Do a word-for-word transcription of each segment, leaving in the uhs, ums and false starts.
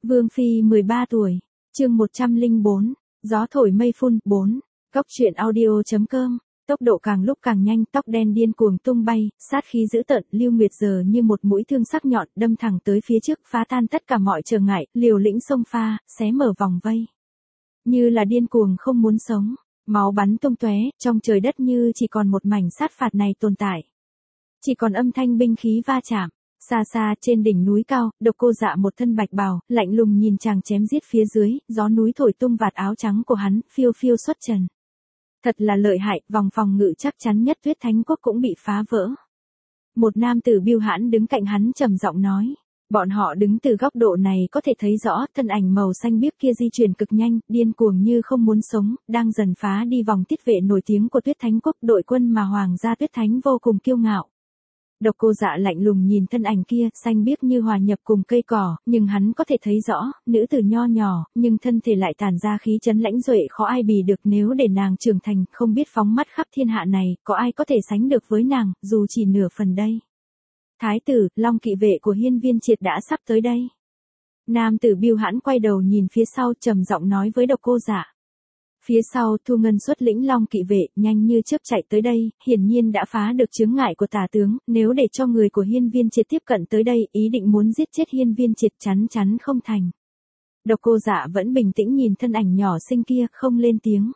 Vương Phi mười ba tuổi, chương một trăm lẻ bốn, gió thổi mây phun, bốn, Cốc truyện audio chấm com, tốc độ càng lúc càng nhanh, tóc đen điên cuồng tung bay, sát khí dữ tợn, Lưu Nguyệt giờ như một mũi thương sắc nhọn, đâm thẳng tới phía trước, phá tan tất cả mọi trở ngại, liều lĩnh xông pha, xé mở vòng vây. Như là điên cuồng không muốn sống, máu bắn tung tóe, trong trời đất như chỉ còn một mảnh sát phạt này tồn tại. Chỉ còn âm thanh binh khí va chạm. Xa xa trên đỉnh núi cao, Độc Cô Dạ một thân bạch bào, lạnh lùng nhìn chàng chém giết phía dưới, gió núi thổi tung vạt áo trắng của hắn, phiêu phiêu xuất trần. Thật là lợi hại, vòng phòng ngự chắc chắn nhất Tuyết Thánh Quốc cũng bị phá vỡ. Một nam tử biêu hãn đứng cạnh hắn trầm giọng nói. Bọn họ đứng từ góc độ này có thể thấy rõ, thân ảnh màu xanh biếc kia di chuyển cực nhanh, điên cuồng như không muốn sống, đang dần phá đi vòng tiết vệ nổi tiếng của Tuyết Thánh Quốc, đội quân mà Hoàng gia Tuyết Thánh vô cùng kiêu ngạo. Độc Cô Dạ lạnh lùng nhìn thân ảnh kia, xanh biếc như hòa nhập cùng cây cỏ, nhưng hắn có thể thấy rõ, nữ tử nho nhỏ, nhưng thân thể lại tản ra khí chấn lãnh duệ khó ai bì được, nếu để nàng trưởng thành, không biết phóng mắt khắp thiên hạ này, có ai có thể sánh được với nàng, dù chỉ nửa phần đây. Thái tử, Long kỵ vệ của Hiên Viên Triệt đã sắp tới đây. Nam tử biêu hãn quay đầu nhìn phía sau, trầm giọng nói với Độc Cô Dạ. Phía sau, Thu Ngân xuất lĩnh Long kỵ vệ, nhanh như chớp chạy tới đây, hiển nhiên đã phá được chướng ngại của tả tướng, nếu để cho người của Hiên Viên Triệt tiếp cận tới đây, ý định muốn giết chết Hiên Viên Triệt chắn chắn không thành. Độc Cô Dạ vẫn bình tĩnh nhìn thân ảnh nhỏ xinh kia, không lên tiếng.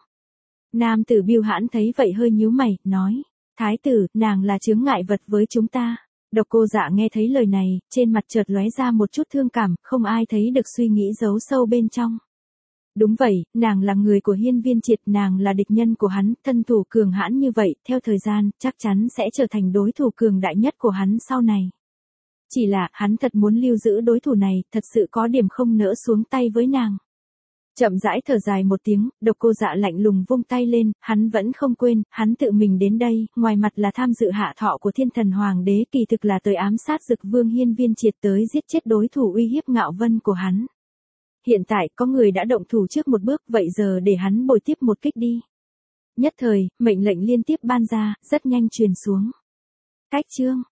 Nam tử biêu hãn thấy vậy hơi nhíu mày, nói, Thái tử, nàng là chướng ngại vật với chúng ta. Độc Cô Dạ nghe thấy lời này, trên mặt chợt lóe ra một chút thương cảm, không ai thấy được suy nghĩ giấu sâu bên trong. Đúng vậy, nàng là người của Hiên Viên Triệt, nàng là địch nhân của hắn, thân thủ cường hãn như vậy, theo thời gian, chắc chắn sẽ trở thành đối thủ cường đại nhất của hắn sau này. Chỉ là, hắn thật muốn lưu giữ đối thủ này, thật sự có điểm không nỡ xuống tay với nàng. Chậm rãi thở dài một tiếng, Độc Cô Dạ lạnh lùng vung tay lên, hắn vẫn không quên, hắn tự mình đến đây, ngoài mặt là tham dự hạ thọ của Thiên Thần Hoàng đế, kỳ thực là tới ám sát Dực Vương Hiên Viên Triệt, tới giết chết đối thủ uy hiếp Ngạo Vân của hắn. Hiện tại, có người đã động thủ trước một bước, vậy giờ để hắn bồi tiếp một kích đi. Nhất thời, mệnh lệnh liên tiếp ban ra, rất nhanh truyền xuống. Cách chương.